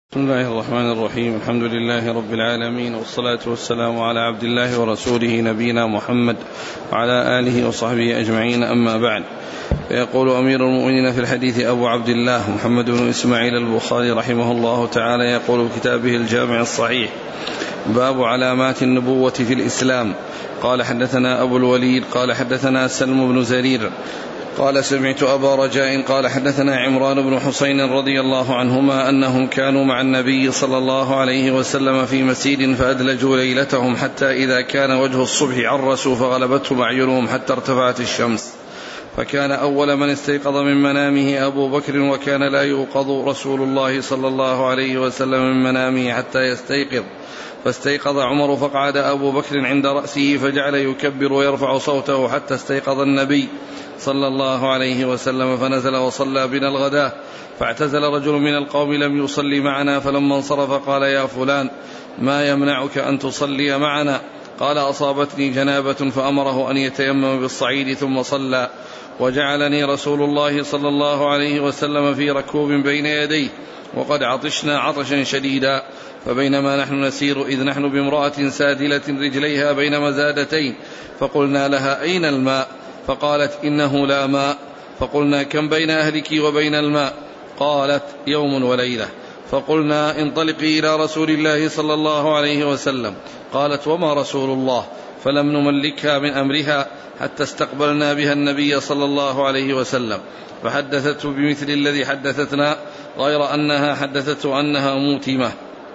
بسم الله الرحمن الرحيم. الحمد لله رب العالمين، والصلاة والسلام على عبد الله ورسوله نبينا محمد وعلى آله وصحبه أجمعين، أما بعد. فيقول أمير المؤمنين في الحديث أبو عبد الله محمد بن إسماعيل البخاري رحمه الله تعالى، يقول في كتابه الجامع الصحيح: باب علامات النبوة في الإسلام. قال حدثنا أبو الوليد قال حدثنا سلم بن زرير قال سمعت أبا رجاء قال حدثنا عمران بن حسين رضي الله عنهما أنهم كانوا مع النبي صلى الله عليه وسلم في مسير فأدلجوا ليلتهم حتى إذا كان وجه الصبح عرسوا فغلبتهم أعينهم حتى ارتفعت الشمس، فكان أول من استيقظ من منامه أبو بكر، وكان لا يوقظ رسول الله صلى الله عليه وسلم من منامه حتى يستيقظ، فاستيقظ عمر فقعد أبو بكر عند رأسه فجعل يكبر ويرفع صوته حتى استيقظ النبي صلى الله عليه وسلم، فنزل وصلى بنا الغداة، فاعتزل رجل من القوم لم يصلي معنا، فلما انصرف قال: يا فلان، ما يمنعك أن تصلي معنا؟ قال: أصابتني جنابة، فأمره أن يتيمم بالصعيد ثم صلى، وجعلني رسول الله صلى الله عليه وسلم في ركوب بين يديه، وقد عطشنا عطشا شديدا، فبينما نحن نسير إذ نحن بامرأة سادلة رجليها بين مزادتين، فقلنا لها: أين الماء؟ فقالت: إنه لا ماء. فقلنا: كم بين أهلك وبين الماء؟ قالت: يوم وليلة. فقلنا: انطلقي إلى رسول الله صلى الله عليه وسلم. قالت: وما رسول الله؟ فلم نملكها من أمرها حتى استقبلنا بها النبي صلى الله عليه وسلم، فحدثته بمثل الذي حدثتنا، غير أنها حدثته أنها موتمة.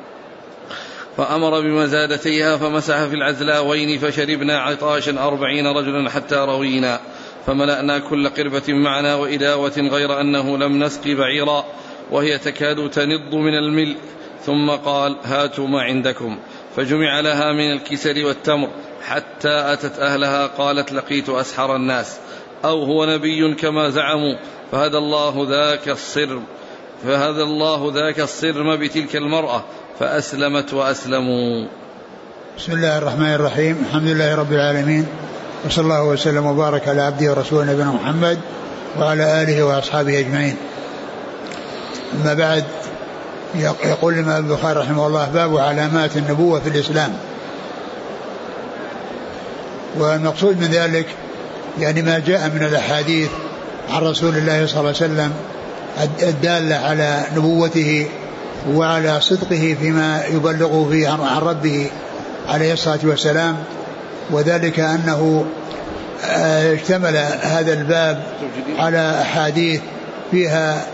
فأمر بمزادتيها فمسح في العزلاوين، فشربنا عطاشا 40 رجلا حتى روينا، فملأنا كل قربة معنا وإداوة، غير أنه لم نسق بعيرا وهي تكاد تنض من الملء. ثم قال: هاتوا ما عندكم، فجمع لها من الكسر والتمر حتى أتت أهلها. قالت: لقيت أسحر الناس، أو هو نبي كما زعموا، فهدى الله ذاك الصرم بتلك المرأة، فأسلمت وأسلموا. بسم الله الرحمن الرحيم. الحمد لله رب العالمين، وصلى الله وسلم وبارك على عبده ورسوله نبينا محمد وعلى آله وأصحابه أجمعين. أما بعد، يقول الإمام البخاري رحمه الله: باب علامات النبوة في الإسلام. والمقصود من ذلك يعني ما جاء من الأحاديث عن رسول الله صلى الله عليه وسلم الدالة على نبوته وعلى صدقه فيما يبلغه فيه عن ربه عليه الصلاة والسلام، وذلك أنه اشتمل هذا الباب على أحاديث فيها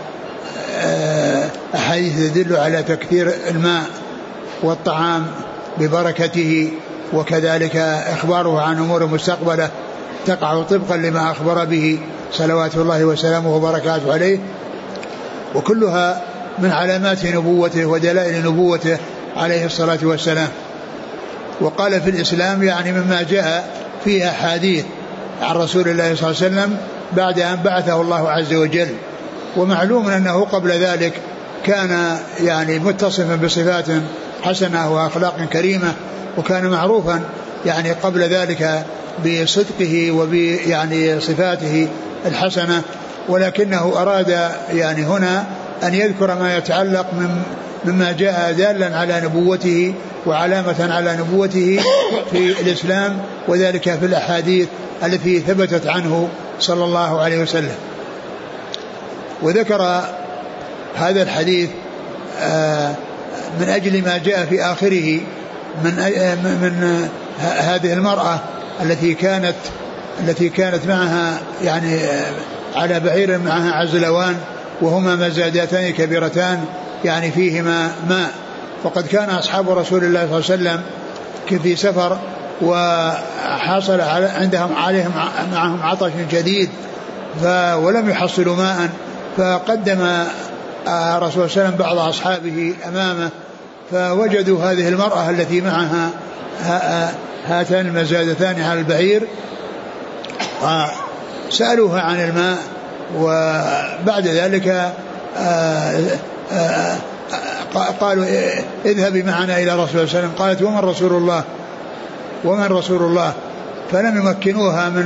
أحاديث تدل على تكثير الماء والطعام ببركته، وكذلك إخباره عن أمور مستقبلة تقع طبقا لما أخبر به صلوات الله وسلامه وبركاته عليه، وكلها من علامات نبوته ودلائل نبوته عليه الصلاة والسلام. وقال في الإسلام يعني مما جاء فيها حديث عن رسول الله صلى الله عليه وسلم بعد أن بعثه الله عز وجل. ومعلوم أنه قبل ذلك كان يعني متصفا بصفات حسنة وأخلاق كريمة، وكان معروفا يعني قبل ذلك بصدقه وبيعني صفاته الحسنة، ولكنه أراد يعني هنا أن يذكر ما يتعلق مما جاء دالا على نبوته وعلامة على نبوته في الإسلام، وذلك في الأحاديث التي ثبتت عنه صلى الله عليه وسلم. وذكر هذا الحديث من أجل ما جاء في آخره من هذه المرأة التي كانت معها يعني على بعير معها عزلوان، وهما مزادتان كبيرتان يعني فيهما ماء. فقد كان أصحاب رسول الله صلى الله عليه وسلم في سفر، وحصل معهم عطش شديد ولم يحصلوا ماء، فقدم رسول الله صلى الله عليه وسلم بعض أصحابه أمامه، فوجدوا هذه المرأة التي معها هاتان المزادتان على البعير، سألوها عن الماء. وبعد ذلك قالوا: اذهبي معنا إلى رسول الله صلى الله عليه وسلم. قالت: ومن رسول الله؟ فلم يمكنوها من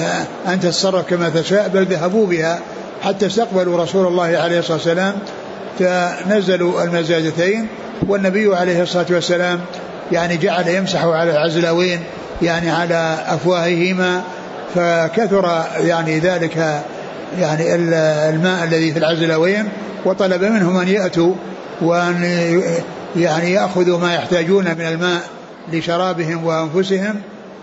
أن تتصرف كما تشاء، بل ذهبوا بها حتى استقبلوا رسول الله عليه الصلاة والسلام، فنزلوا المزادتين، والنبي عليه الصلاة والسلام يعني جعل يمسح على العزلوين يعني على أفواههما، فكثر يعني ذلك يعني الماء الذي في العزلوين، وطلب منهم أن يأتوا وأن يعني يأخذوا ما يحتاجون من الماء لشرابهم وأنفسهم،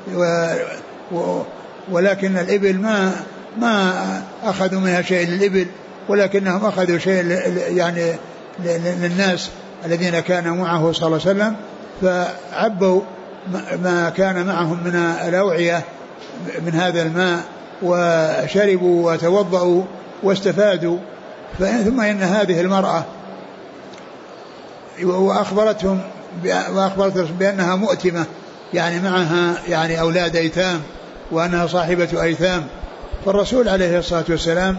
ولكن الإبل ما أخذوا منها شيء للإبل، ولكنهم أخذوا شيء يعني للناس الذين كانوا معه صلى الله عليه وسلم، فعبوا ما كان معهم من الأوعية من هذا الماء وشربوا وتوضأوا واستفادوا. ثم إن هذه المرأة وأخبرتهم بأنها مؤتمة، يعني معها يعني أولاد أيتام، وأنها صاحبة أيتام. فالرسول عليه الصلاة والسلام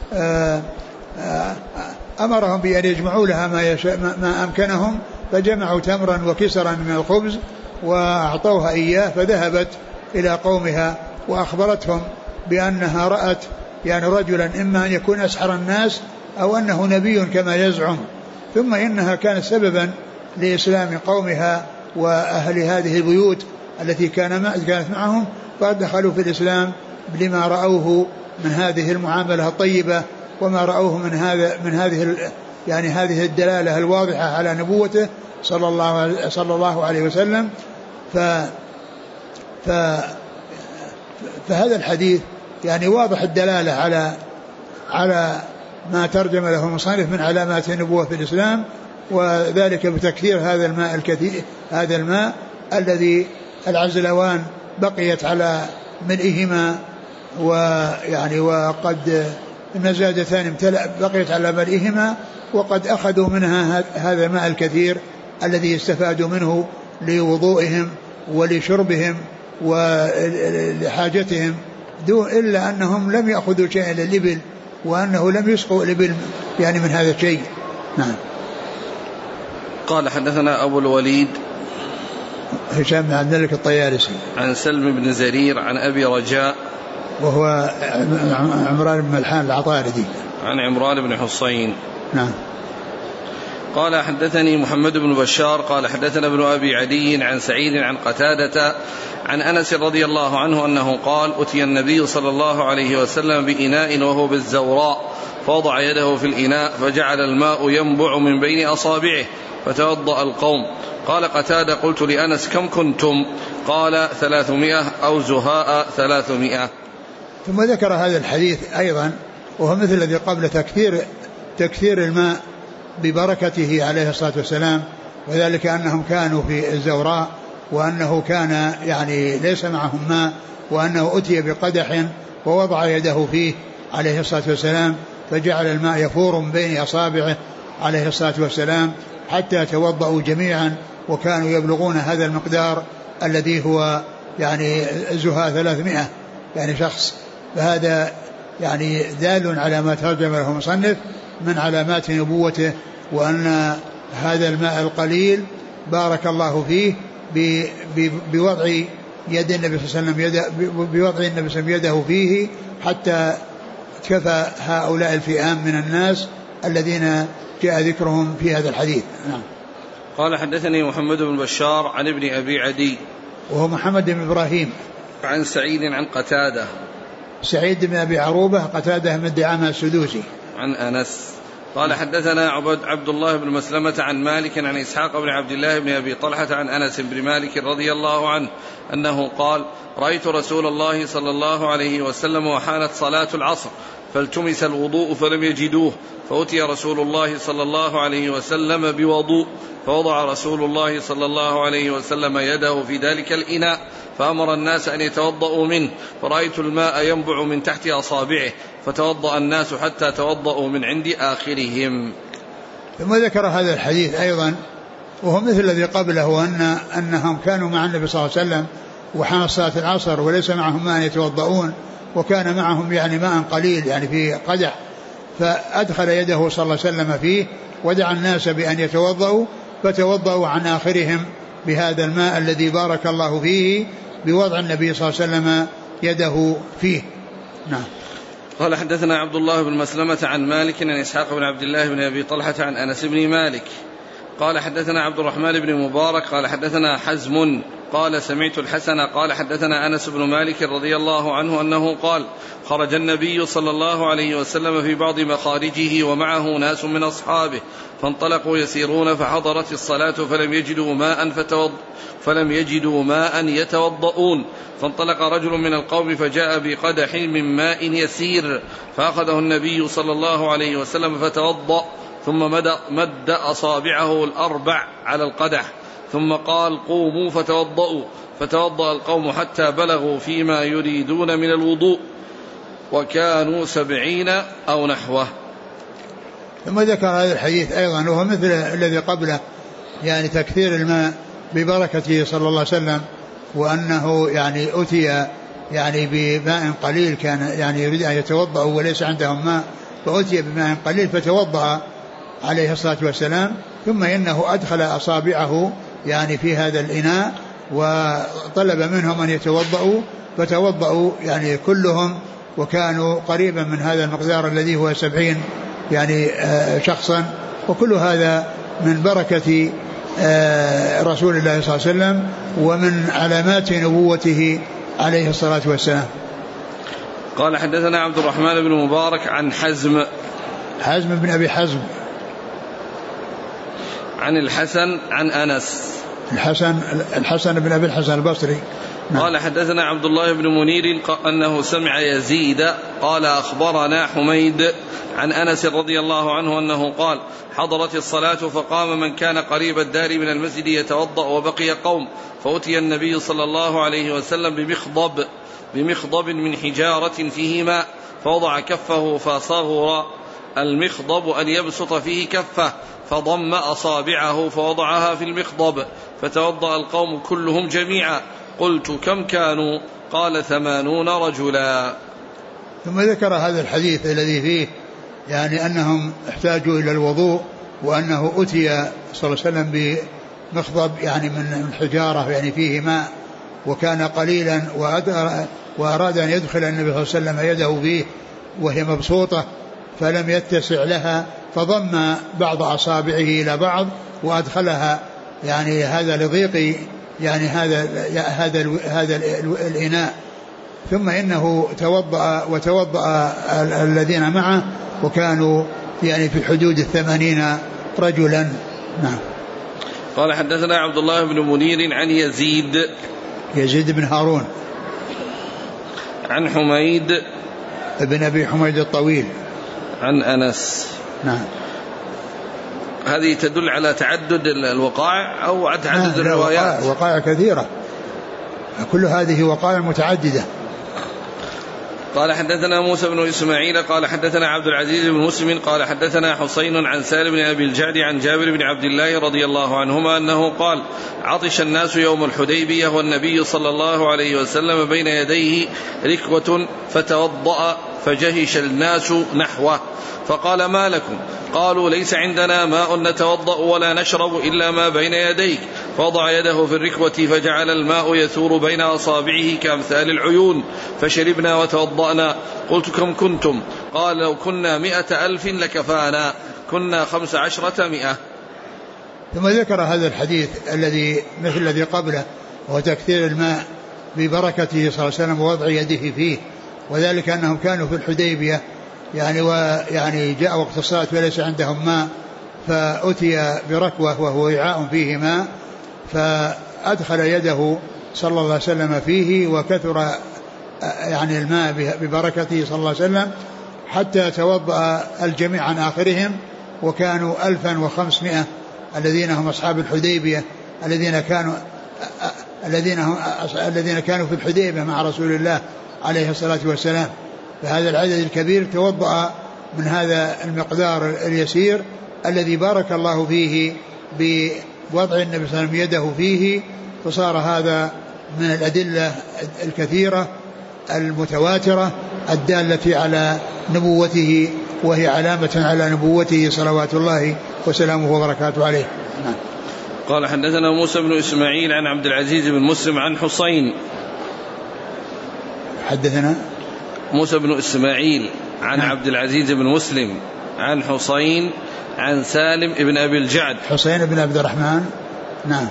أمرهم بأن يجمعوا لها ما أمكنهم، فجمعوا تمرا وكسرا من الخبز وأعطوها إياه، فذهبت إلى قومها وأخبرتهم بأنها رأت يعني رجلا إما أن يكون أسحر الناس أو أنه نبي كما يزعم، ثم إنها كانت سببا لإسلام قومها وأهل هذه البيوت التي كانت معهم، فدخلوا في الإسلام لما رأوه من هذه المعاملة الطيبة، وما رأوه من هذه الدلالة الواضحة على نبوته صلى الله عليه وسلم. فهذا الحديث يعني واضح الدلالة على ما ترجم له المصنف من علامات النبوة في الإسلام، وذلك بتكثير هذا الماء الذي العزلوان بقيت على ملئهما، ويعني وقد المزادتان بقيت على ملئهما، وقد أخذوا منها هذا الماء الكثير الذي استفادوا منه لوضوئهم ولشربهم ولحاجتهم، إلا أنهم لم يأخذوا شيئا للإبل، وأنه لم يسقوا الإبل يعني من هذا الشيء. نعم. قال حدثنا أبو الوليد هشام بن عبد الملك الطيالسي عن سلم بن زرير عن أبي رجاء وهو عمران بن ملحان العطاردي عن عمران بن حصين. نعم. قال حدثني محمد بن بشار قال حدثنا ابن أبي عدي عن سعيد عن قتادة عن أنس رضي الله عنه أنه قال أتي النبي صلى الله عليه وسلم بإناء وهو بالزوراء، فوضع يده في الإناء فجعل الماء ينبع من بين أصابعه، فتوضأ القوم. قال قتادة قلت لأنس كم كنتم؟ قال 300 أو زهاء 300. ثم ذكر هذا الحديث أيضا وهو مثل الذي قبل، تكثير الماء ببركته عليه الصلاة والسلام، وذلك أنهم كانوا في الزوراء، وأنه كان يعني ليس معهم ماء، وأنه أتي بقدح ووضع يده فيه عليه الصلاة والسلام، فجعل الماء يفور من بين أصابعه عليه الصلاة والسلام حتى توضأوا جميعا، وكانوا يبلغون هذا المقدار الذي هو يعني زهاء 300 يعني شخص. فهذا يعني دال على ما ترجم له المصنف من علامات نبوته، وأن هذا الماء القليل بارك الله فيه بوضع يد النبي صلى الله عليه وسلم بوضع النبي صلى الله عليه وسلم يده فيه، حتى كفى هؤلاء الفئام من الناس الذين جاء ذكرهم في هذا الحديث. نعم. قال حدثني محمد بن بشار عن ابن أبي عدي وهو محمد بن إبراهيم عن سعيد عن قتادة، سعيد بن أبي عروبة قتادة من دعامة السدوسي عن أنس. قال حدثنا عبد الله بن مسلمة عن مالك عن إسحاق بن عبد الله بن أبي طلحة عن أنس بن مالك رضي الله عنه أنه قال رأيت رسول الله صلى الله عليه وسلم وحانت صلاة العصر فالتمس الوضوء فلم يجدوه، فأتي رسول الله صلى الله عليه وسلم بوضوء، فوضع رسول الله صلى الله عليه وسلم يده في ذلك الإناء، فأمر الناس أن يتوضأوا منه، فرأيت الماء ينبع من تحت أصابعه، فتوضأ الناس حتى توضأوا من عند آخرهم. ثم ذكر هذا الحديث أيضا وهو مثل الذي قبله، أنهم كانوا مع النبي صلى الله عليه وسلم وحان صلاة العصر وليس معهم ماء يتوضؤون، وكان معهم يعني ماء قليل يعني في قدح، فأدخل يده صلى الله عليه وسلم فيه ودعا الناس بأن يتوضؤوا، فتوضؤوا عن آخرهم بهذا الماء الذي بارك الله فيه بوضع النبي صلى الله عليه وسلم يده فيه. نعم. قال حدثنا عبد الله بن مسلمة عن مالك عن إسحاق بن عبد الله بن أبي طلحة عن أنس بن مالك قال حدثنا عبد الرحمن بن مبارك قال حدثنا حزم قال سمعت الحسن قال حدثنا أنس بن مالك رضي الله عنه أنه قال خرج النبي صلى الله عليه وسلم في بعض مخارجه ومعه ناس من أصحابه فانطلقوا يسيرون فحضرت الصلاة فلم يجدوا ماء يتوضؤون فانطلق رجل من القوم فجاء بقدح من ماء يسير فأخذه النبي صلى الله عليه وسلم فتوضأ ثم مد أصابعه الأربع على القدح ثم قال قوموا فتوضأوا فتوضأ القوم حتى بلغوا فيما يريدون من الوضوء وكانوا 70 أو نحوه. ثم ذكر هذا الحديث أيضا وهو مثل الذي قبله يعني تكثير الماء ببركته صلى الله عليه وسلم وأنه يعني أتي يعني بماء قليل كان يعني يريد أن يتوضأ وليس عندهم ماء فأتي بماء قليل فتوضأ عليه الصلاة والسلام ثم إنه أدخل أصابعه يعني في هذا الإناء وطلب منهم أن يتوضأوا فتوضأوا يعني كلهم وكانوا قريبا من هذا المقدار الذي هو 70 يعني شخصا وكل هذا من بركة رسول الله صلى الله عليه وسلم ومن علامات نبوته عليه الصلاة والسلام. قال حدثنا عبد الرحمن بن مبارك عن حزم بن أبي حزم عن الحسن عن أنس الحسن بن أبي الحسن البصري. قال حدثنا عبد الله بن منير أنه سمع يزيد قال أخبرنا حميد عن أنس رضي الله عنه أنه قال حضرت الصلاة فقام من كان قريب الدار من المسجد يتوضأ وبقي قوم فأتي النبي صلى الله عليه وسلم بمخضب من حجارة فيه ماء فوضع كفه فصغر المخضب أن يبسط فيه كفه فضم أصابعه فوضعها في المخضب فتوضأ القوم كلهم جميعا قلت كم كانوا قال 80 رجلا. ثم ذكر هذا الحديث الذي فيه يعني أنهم احتاجوا إلى الوضوء وأنه أتي صلى الله عليه وسلم بمخضب يعني من حجارة يعني فيه ماء وكان قليلا وأراد أن يدخل النبي صلى الله عليه وسلم يده فيه وهي مبسوطة فلم يتسع لها فضم بعض أصابعه إلى بعض وأدخلها يعني هذا لضيق يعني هذا الإناء ثم إنه وتوضأ الذين معه وكانوا يعني في حدود 80 رجلا. نعم. قال حدثنا عبد الله بن منير عن يزيد بن هارون عن حميد ابن أبي حميد الطويل عن أنس. نعم. هذه تدل على تعدد الوقائع أو تعدد الروايات؟ وقائع كثيرة كل هذه وقائع متعددة. قال حدثنا موسى بن إسماعيل قال حدثنا عبد العزيز بن مسلم قال حدثنا حسين عن سالم بن أبي الجعد عن جابر بن عبد الله رضي الله عنهما أنه قال عطش الناس يوم الحديبية والنبي صلى الله عليه وسلم بين يديه ركوة فتوضأ فجهش الناس نحوه فقال ما لكم قالوا ليس عندنا ماء نتوضأ ولا نشرب إلا ما بين يديك فوضع يده في الركوة فجعل الماء يثور بين أصابعه كأمثال العيون فشربنا وتوضأنا قلت كم كنتم قال لو كنا 100,000 لكفانا كنا 15 ثم ذكر هذا الحديث الذي مثل الذي قبله وهو تكثير الماء ببركته صلى الله عليه وسلم ووضع يده فيه وذلك أنهم كانوا في الحديبية يعني جاء وقت الصلاة وليس عندهم ماء فأتي بركوة وهو وعاء فيه ماء فأدخل يده صلى الله عليه وسلم فيه وكثر يعني الماء ببركته صلى الله عليه وسلم حتى توضأ الجميع عن آخرهم وكانوا 1500 الذين هم أصحاب الحديبية الذين كانوا في الحديبية مع رسول الله عليه الصلاة والسلام. فهذا العدد الكبير توضأ من هذا المقدار اليسير الذي بارك الله فيه بوضع النبي صلى الله عليه وسلم يده فيه فصار هذا من الأدلة الكثيرة المتواترة الدالة على نبوته وهي علامة على نبوته صلوات الله وسلامه وبركاته عليه. قال حدثنا موسى بن إسماعيل عن عبد العزيز بن مسلم عن حسين حدثنا موسى بن إسماعيل عن عبد العزيز بن مسلم عن حسين عن سالم بن أبي الجعد حسين بن عبد الرحمن نعم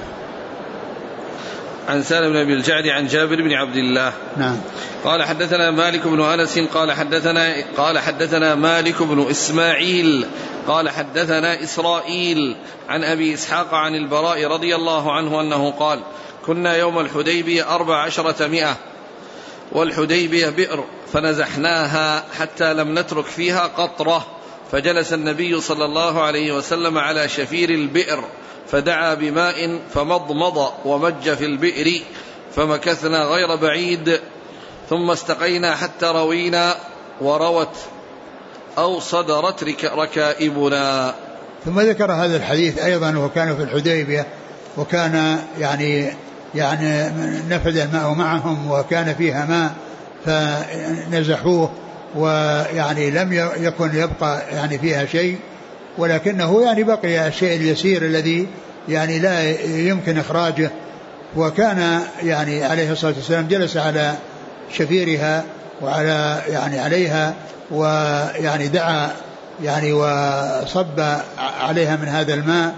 عن سالم بن أبي الجعد عن جابر بن عبد الله نعم. قال حدثنا مالك بن أنس قال حدثنا مالك بن إسماعيل قال حدثنا إسرائيل عن أبي إسحاق عن البراء رضي الله عنه أنه قال كنا يوم الحديبية 1400 والحديبية بئر فنزحناها حتى لم نترك فيها قطرة فجلس النبي صلى الله عليه وسلم على شفير البئر فدعا بماء فمضمض ومج في البئر فمكثنا غير بعيد ثم استقينا حتى روينا وروت أو صدرت ركائبنا. ثم ذكر هذا الحديث أيضا وكانوا في الحديبية وكان يعني نفد الماء معهم وكان فيها ماء فنزحوه ويعني لم يكن يبقى يعني فيها شيء ولكنه يعني بقي الشيء اليسير الذي يعني لا يمكن إخراجه وكان يعني عليه الصلاة والسلام جلس على شفيرها وعلى يعني عليها ويعني دعا يعني وصب عليها من هذا الماء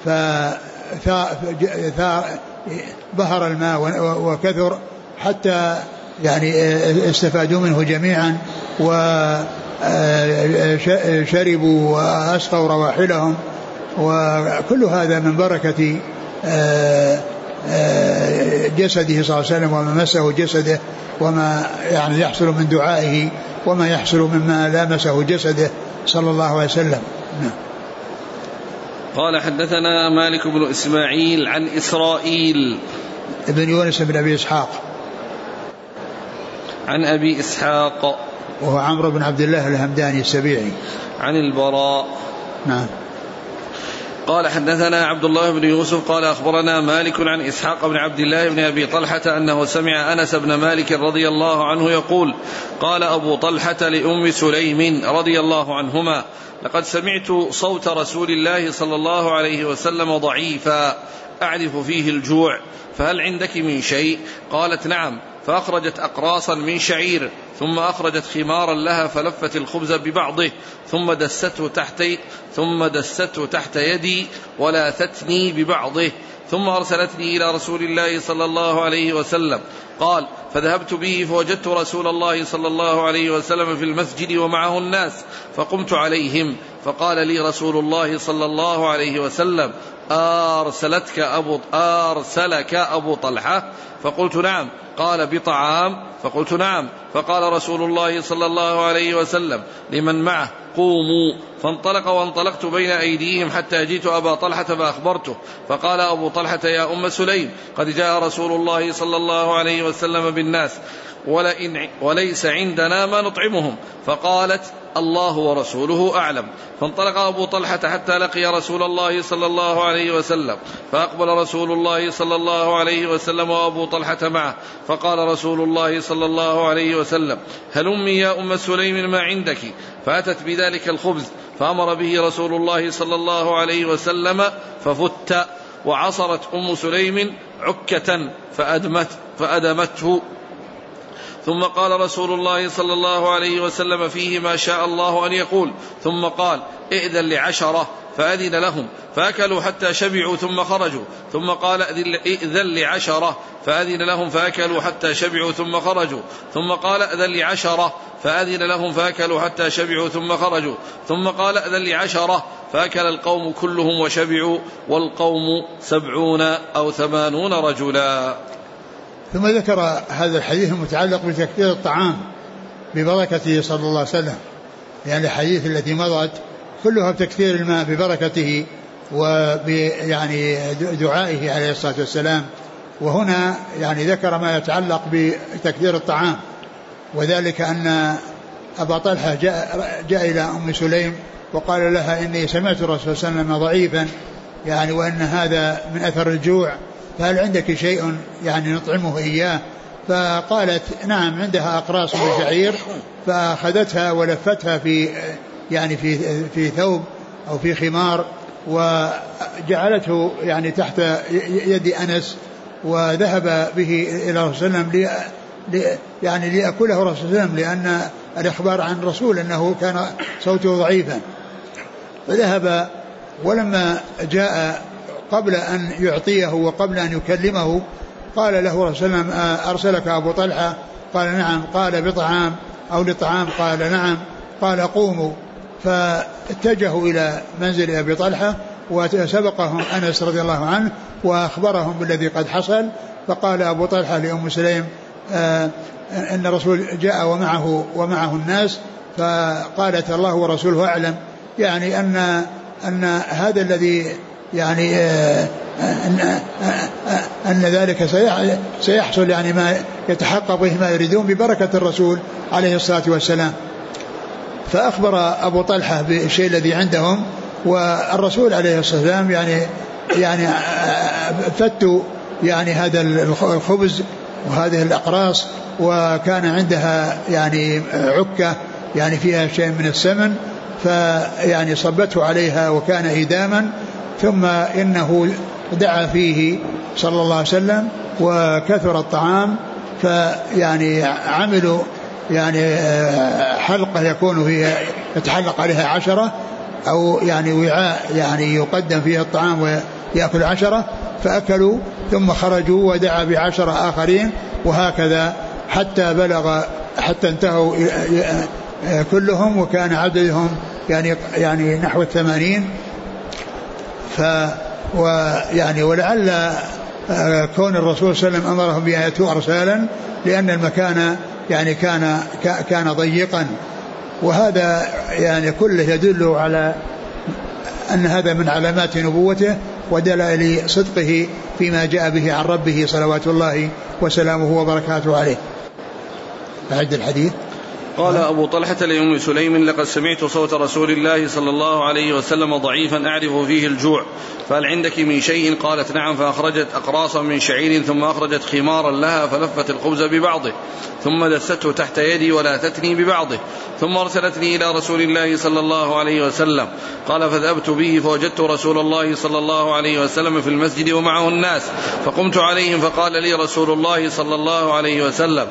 ظهر الماء وكثر حتى يعني استفادوا منه جميعا وشربوا وأسقوا رواحلهم وكل هذا من بركة جسده صلى الله عليه وسلم وما مسه جسده وما يعني يحصل من دعائه وما يحصل مما لامسه جسده صلى الله عليه وسلم. قال حدثنا مالك بن إسماعيل عن إسرائيل ابن يونس بن أبي إسحاق عن أبي إسحاق وهو عمرو بن عبد الله الهمداني السبيعي عن البراء نعم. قال حدثنا عبد الله بن يوسف قال أخبرنا مالك عن إسحاق بن عبد الله بن أبي طلحة أنه سمع أنس بن مالك رضي الله عنه يقول قال أبو طلحة لأم سليم رضي الله عنهما لقد سمعت صوت رسول الله صلى الله عليه وسلم ضعيفا أعرف فيه الجوع فهل عندك من شيء؟ قالت نعم فأخرجت أقراصا من شعير ثم أخرجت خمارا لها فلفت الخبز ببعضه ثم دسته تحت يدي ولاثتني ببعضه ثم أرسلتني إلى رسول الله صلى الله عليه وسلم قال فذهبت به فوجدت رسول الله صلى الله عليه وسلم في المسجد ومعه الناس فقمت عليهم فقال لي رسول الله صلى الله عليه وسلم أرسلك أبو طلحة؟ فقلت نعم. قال بطعام؟ فقلت نعم. فقال رسول الله صلى الله عليه وسلم لمن معه قوموا فانطلق وانطلقت بين أيديهم حتى جئت أبا طلحة فأخبرته فقال أبو طلحة يا أم سليم قد جاء رسول الله صلى الله عليه وسلم بالناس وليس عندنا ما نطعمهم فقالت الله ورسوله أعلم. فانطلق أبو طلحة حتى لقي رسول الله صلى الله عليه وسلم فأقبل رسول الله صلى الله عليه وسلم وأبو طلحة معه فقال رسول الله صلى الله عليه وسلم هلمي يا أم سليم ما عندك؟ فأتت بذلك الخبز فأمر به رسول الله صلى الله عليه وسلم ففت وعصرت أم سليم عكة فأدمته ثم قال رسول الله صلى الله عليه وسلم فيه ما شاء الله أن يقول ثم قال ائذن ل10 فأذن لهم فأكلوا حتى شبعوا ثم خرجوا ثم قال ائذن ل10 فأذن لهم فأكلوا حتى شبعوا ثم خرجوا ثم قال ائذن ل10 فأذن لهم فأكلوا حتى شبعوا ثم خرجوا ثم قال ائذن ل10 فأكل القوم كلهم وشبعوا والقوم 70 أو 80 رجلا. ثم ذكر هذا الحديث المتعلق بتكثير الطعام ببركته صلى الله عليه وسلم يعني الحديث التي مضت كلها بتكثير الماء ببركته ويعني دعائه عليه الصلاة والسلام وهنا يعني ذكر ما يتعلق بتكثير الطعام وذلك أن أبا طلحة جاء إلى أم سليم وقال لها إني سمعت الرسول صلى الله عليه وسلم ضعيفا يعني وأن هذا من أثر الجوع فهل عندك شيء يعني نطعمه إياه؟ فقالت نعم عندها أقراص من شعير فأخذتها ولفتها في ثوب أو في خمار وجعلته يعني تحت يد أنس وذهب به إلى رسول الله يعني ليأكله رسول الله لأن الإخبار عن الرسول أنه كان صوته ضعيفا. فذهب، ولما جاء قبل أن يعطيه وقبل أن يكلمه قال له رسول الله أرسلك أبو طلحة؟ قال نعم. قال بطعام أو لطعام؟ قال نعم. قال قوموا. فاتجهوا إلى منزل أبي طلحة وسبقهم أنس رضي الله عنه وأخبرهم بالذي قد حصل. فقال أبو طلحة لأم سليم أن الرسول جاء ومعه الناس. فقالت الله ورسوله أعلم، يعني أن هذا الذي يعني أن ذلك سيحصل، يعني ما يتحقق به ما يريدون ببركة الرسول عليه الصلاة والسلام. فأخبر أبو طلحة بالشيء الذي عندهم، والرسول عليه الصلاة والسلام يعني فتوا يعني هذا الخبز وهذه الأقراص، وكان عندها يعني عكة يعني فيها شيء من السمن، فيعني صبته عليها وكان إداما. ثم إنه دعا فيه صلى الله عليه وسلم وكثر الطعام، فيعني عملوا يعني حلقة يكون فيها يتحلق عليها 10 أو يعني وعاء يعني يقدم فيها الطعام ويأكل 10، فأكلوا ثم خرجوا ودعا ب10 آخرين، وهكذا حتى انتهوا كلهم، وكان عددهم يعني نحو 80. ويعني ولعل كون الرسول صلى الله عليه وسلم أمرهم بأن يأتوا أرسالا لأن المكان يعني كان ضيقا، وهذا يعني كله يدل على أن هذا من علامات نبوته ودلائل صدقه فيما جاء به عن ربه صلوات الله وسلامه وبركاته عليه. أعد الحديث. قال أبو طلحة لأم سليم: لقد سمعت صوت رسول الله صلى الله عليه وسلم ضعيفا أعرف فيه الجوع، فهل عندك من شيء؟ قالت: نعم. فأخرجت أقراصا من شعير، ثم أخرجت خمارا لها فلفت الخبز ببعضه، ثم دسته تحت يدي ولا تتني ببعضه، ثم أرسلتني إلى رسول الله صلى الله عليه وسلم. قال: فذهبت به فوجدت رسول الله صلى الله عليه وسلم في المسجد ومعه الناس، فقمت عليهم فقال لي رسول الله صلى الله عليه وسلم: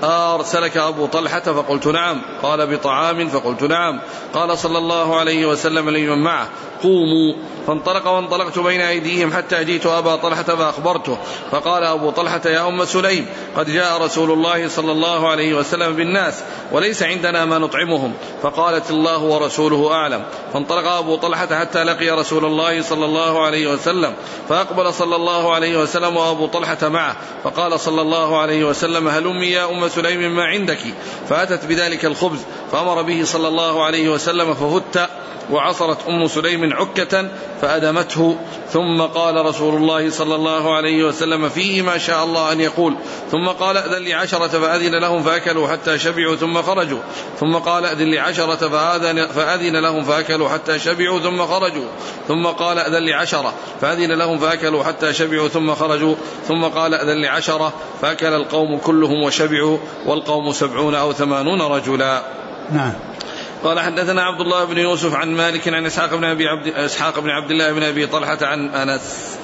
أرسلك أبو طلحة؟ فقلت: نعم. قال: بطعام؟ فقلت: نعم. قال صلى الله عليه وسلم لمن معه: قوموا. فانطلق وانطلقت بين أيديهم حتى جئت أبا طلحة فأخبرته، فقال أبو طلحة: يا أم سليم، قد جاء رسول الله صلى الله عليه وسلم بالناس وليس عندنا ما نطعمهم. فقالت: الله ورسوله أعلم. فانطلق أبو طلحة حتى لقي رسول الله صلى الله عليه وسلم، فأقبل صلى الله عليه وسلم وأبو طلحة معه، فقال صلى الله عليه وسلم: هلمي يا أم سليم ما عندك. فأتت بذلك الخبز فأمر به صلى الله عليه وسلم فهت، وعصرت أم سليم عكة فأدمته. ثم قال رسول الله صلى الله عليه وسلم فيه ما شاء الله أن يقول، ثم قال: أذن لي 10 فأذن لهم فأكلوا حتى شبعوا ثم خرجوا، ثم قال: أذن لي 10 فأذن لهم فأكلوا حتى شبعوا ثم خرجوا، ثم قال: أذن لي 10 فأذن لهم فأكلوا حتى شبعوا ثم خرجوا، ثم قال: أذن لي 10 فأكل القوم كلهم وشبعوا، والقوم 70 أو 80 رجلا. نعم. قال: حدثنا عبد الله بن يوسف عن مالك عن إسحاق بن عبد الله بن أبي طلحة عن أنس.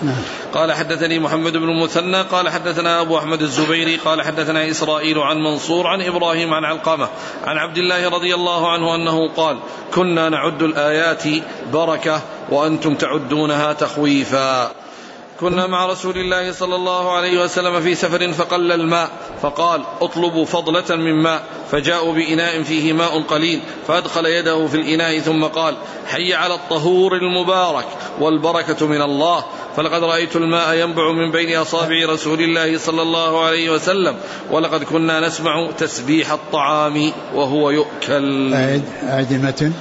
قال: حدثني محمد بن المثنى قال: حدثنا أبو أحمد الزبيري قال: حدثنا إسرائيل عن منصور عن إبراهيم عن علقمة عن عبد الله رضي الله عنه أنه قال: كنا نعد الآيات بركة وأنتم تعدونها تخويفا. كنا مع رسول الله صلى الله عليه وسلم في سفر فقل الماء، فقال: اطلبوا فضلة من ماء، فجاءوا بإناء فيه ماء قليل، فأدخل يده في الإناء ثم قال: حي على الطهور المبارك والبركة من الله. فلقد رأيت الماء ينبع من بين أصابع رسول الله صلى الله عليه وسلم، ولقد كنا نسمع تسبيح الطعام وهو يؤكل. أعد المتن.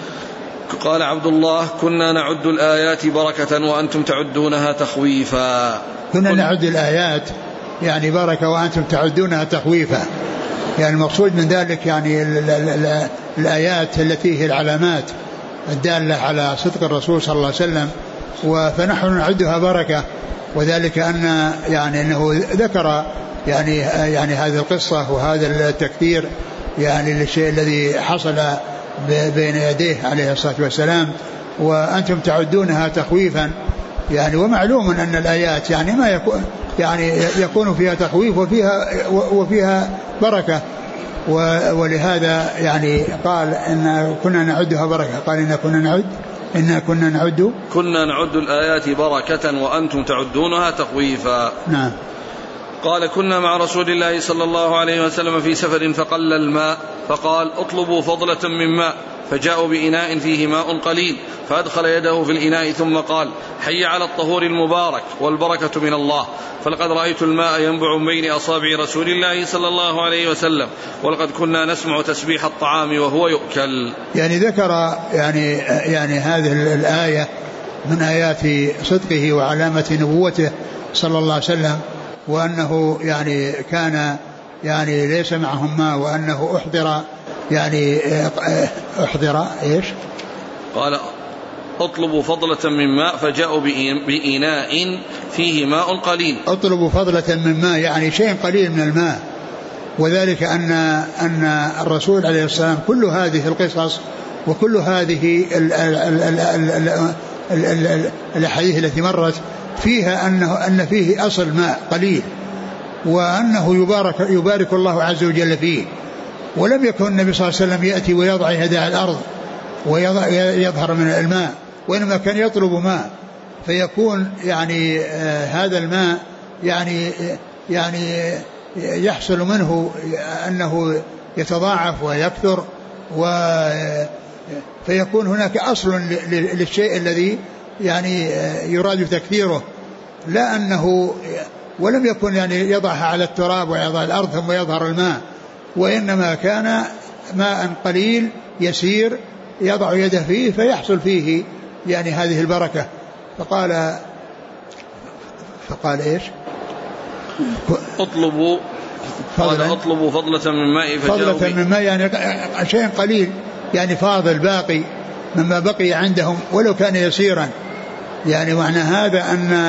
قال عبد الله: كنا نعد الآيات بركة وأنتم تعدونها تخويفا. كنا نعد الآيات يعني بركة وأنتم تعدونها تخويفا، يعني المقصود من ذلك يعني الآيات التي هي العلامات الدالة على صدق الرسول صلى الله عليه وسلم، فنحن نعدها بركة، وذلك أن يعني أنه ذكر يعني هذه القصة وهذا التكثير يعني للشيء الذي حصل بين يديه عليه الصلاة والسلام، وأنتم تعدونها تخويفا. يعني ومعلوم أن الآيات يعني ما يكون فيها تخويف وفيها بركة، ولهذا يعني قال إن كنا نعدها بركة. قال إن كنا نعد الآيات بركة وأنتم تعدونها تخويفا. نعم. قال كنا مع رسول الله صلى الله عليه وسلم في سفر فقل الماء فقال اطلبوا فضلة من ماء فجاءوا بإناء فيه ماء قليل فأدخل يده في الإناء ثم قال حي على الطهور المبارك والبركة من الله فلقد رأيت الماء ينبع من بين أصابع رسول الله صلى الله عليه وسلم ولقد كنا نسمع تسبيح الطعام وهو يؤكل. يعني ذكر يعني هذه الآية من آيات صدقه وعلامة نبوته صلى الله عليه وسلم وأنه يعني كان يعني ليس معهم ماء وأنه أحضر إيش؟ قال اطلبوا فضلة من ماء فجاءوا بإناء فيه ماء قليل. اطلبوا فضلة من ماء يعني شيء قليل من الماء. وذلك أن الرسول عليه السلام كل هذه القصص وكل هذه الأحاديث التي مرت فيها أن فيه أصل ماء قليل وأنه يبارك الله عز وجل فيه. ولم يكن النبي صلى الله عليه وسلم يأتي ويضع يده على الأرض ويظهر من الماء وإنما كان يطلب ماء فيكون يعني هذا الماء يعني يحصل منه أنه يتضاعف ويكثر فيكون هناك أصل للشيء الذي يعني يراد تكثيره لا أنه ولم يكن يعني يضعها على التراب ويضع الأرض ثم يظهر الماء وإنما كان ماء قليل يسير يضع يده فيه فيحصل فيه يعني هذه البركة. فقال إيش اطلبوا فضلة من ماء فضلة من ماء يعني شيء قليل يعني فاضل باقي مما بقي عندهم ولو كان يسيرا. يعني معنى هذا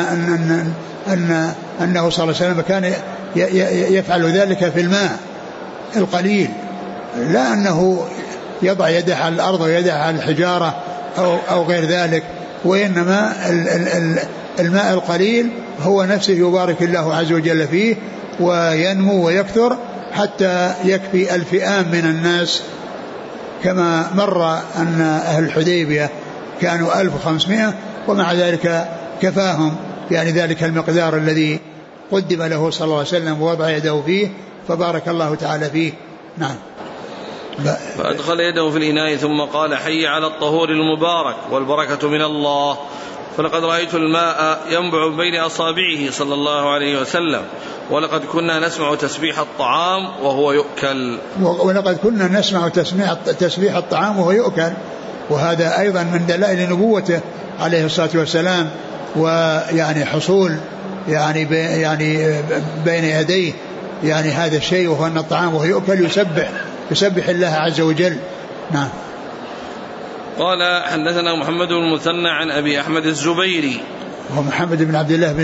أنه صلى الله عليه وسلم كان يفعل ذلك في الماء القليل لا أنه يضع يده على الأرض ويده على الحجارة أو غير ذلك وإنما الماء القليل هو نفسه يبارك الله عز وجل فيه وينمو ويكثر حتى يكفي الفئام من الناس كما مر أن أهل الحديبية كانوا 1500 ومع ذلك كفاهم يعني ذلك المقدار الذي قدم له صلى الله عليه وسلم ووضع يده فيه فبارك الله تعالى فيه. نعم. فأدخل يده في الإناء ثم قال حي على الطهور المبارك والبركة من الله فلقد رأيت الماء ينبع بين أصابعه صلى الله عليه وسلم ولقد كنا نسمع تسبيح الطعام وهو يؤكل. ولقد كنا نسمع تسبيح الطعام وهو يؤكل وهذا أيضا من دلائل نبوته عليه الصلاة والسلام ويعني حصول يعني بين يديه يعني هذا الشيء وهو أن الطعام وهو يؤكل يسبح الله عز وجل. نعم. قال حدثنا محمد بن المثنى عن أبي أحمد الزبيري وهو محمد بن عبد الله بن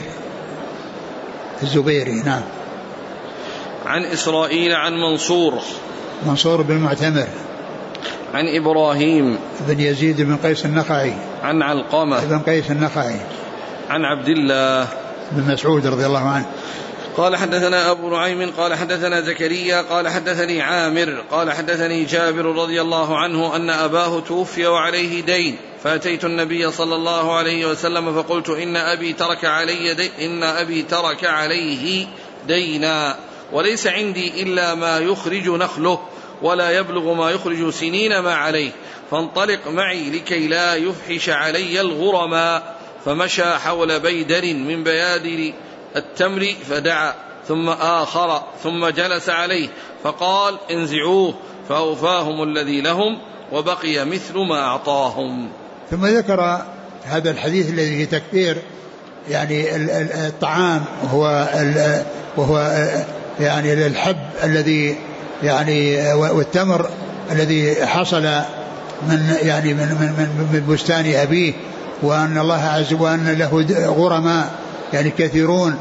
الزبيري. نعم. عن إسرائيل عن منصور بن معتمر عن إبراهيم بن يزيد بن قيس النخعي عن علقمة بن قيس النخعي عن عبد الله بن مسعود رضي الله عنه قال حدثنا أبو نعيم قال حدثنا زكريا قال حدثني عامر قال حدثني جابر رضي الله عنه أن أباه توفي وعليه دين فأتيت النبي صلى الله عليه وسلم فقلت إن أبي ترك عليه دينا وليس عندي إلا ما يخرج نخله ولا يبلغ ما يخرج سنين ما عليه فانطلق معي لكي لا يفحش علي الغرماء. فمشى حول بيدر من بيادر التمر فدعا ثم آخر ثم جلس عليه فقال انزعوه فأوفاهم الذي لهم وبقي مثل ما أعطاهم. ثم ذكر هذا الحديث الذي في تكثير يعني الطعام وهو يعني الحب الذي يعني والتمر الذي حصل من يعني من بستان أبيه وأن الله عز وجل له غرماء يعني كثيرون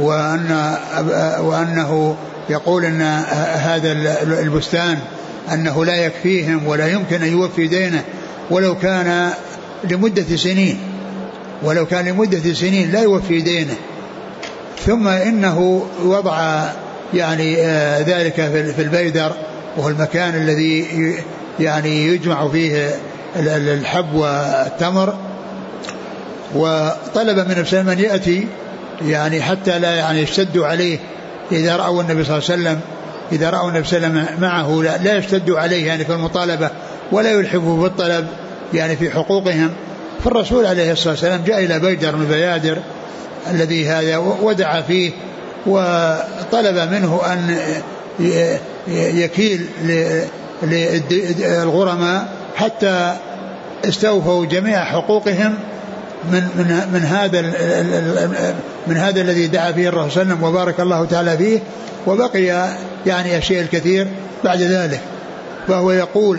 وأنه يقول أن هذا البستان أنه لا يكفيهم ولا يمكن أن يوفي دينه ولو كان لمدة سنين لا يوفي دينه. ثم إنه وضع يعني ذلك في البيدر، وهو المكان الذي يعني يجمع فيه الحب والتمر. وطلب من النبي صلى الله عليه وسلم أن يأتي يعني حتى لا يعني يشتدوا عليه إذا رأوا النبي صلى الله عليه وسلم، إذا رأوا النبي صلى الله عليه وسلم معه لا يشتدوا عليه يعني في المطالبة ولا يلحفوا بالطلب يعني في حقوقهم. فالرسول عليه الصلاة والسلام جاء إلى بيدر من البيادر الذي هذا ودعا فيه، وطلب منه أن يكيل للغرماء حتى استوفوا جميع حقوقهم من هذا الذي دعا فيه الرسول صلى الله عليه وسلم وبارك الله تعالى فيه. وبقي يعني الشيء الكثير بعد ذلك. فهو يقول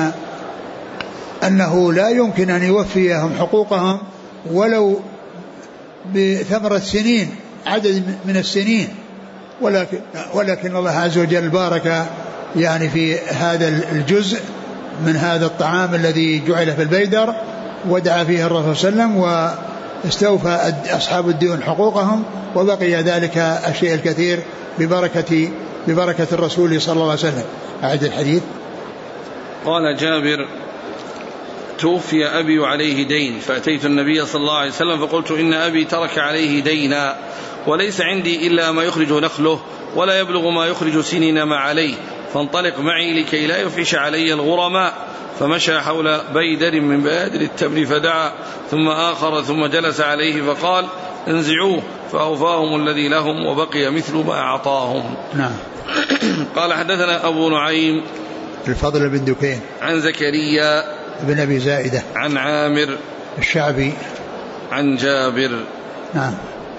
أنه لا يمكن أن يوفيهم حقوقهم ولو بثمرة سنين، عدد من السنين، ولكن الله عز وجل بارك يعني في هذا الجزء من هذا الطعام الذي جعل في البيدر، ودعا فيه الرسول صلى الله عليه وسلم واستوفى أصحاب الديون حقوقهم، وبقي ذلك الشيء الكثير ببركة الرسول صلى الله عليه وسلم. أعد الحديث. قال جابر: توفي أبي وعليه دين، فأتيت النبي صلى الله عليه وسلم فقلت: إن أبي ترك عليه دينا وليس عندي إلا ما يخرج نخله ولا يبلغ ما يخرج سنين ما عليه، فانطلق معي لكي لا يفحش علي الغرماء. فمشى حول بيدر من بيادر التمر فدعا، ثم آخر، ثم جلس عليه فقال: انزعوه، فأوفاهم الذي لهم وبقي مثل ما أعطاهم. نعم. قال: حدثنا أبو نعيم الفضل بن دكين عن زكريا بن أبي زائدة عن عامر الشعبي عن جابر. نعم.